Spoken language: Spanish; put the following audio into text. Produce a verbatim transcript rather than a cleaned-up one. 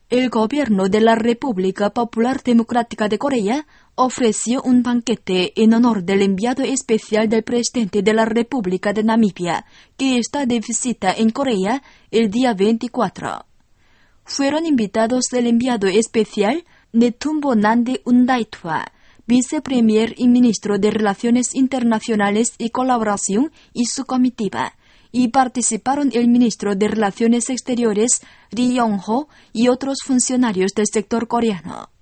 El gobierno de la República Popular Democrática de Corea ofreció un banquete en honor del enviado especial del presidente de la República de Namibia, que está de visita en Corea el día veinticuatro. Fueron invitados el enviado especial Netumbo Nandi Undaitua, vicepremier y ministro de Relaciones Internacionales y Colaboración, y su comitiva, y participaron el ministro de Relaciones Exteriores Ri Yong-ho y otros funcionarios del sector coreano.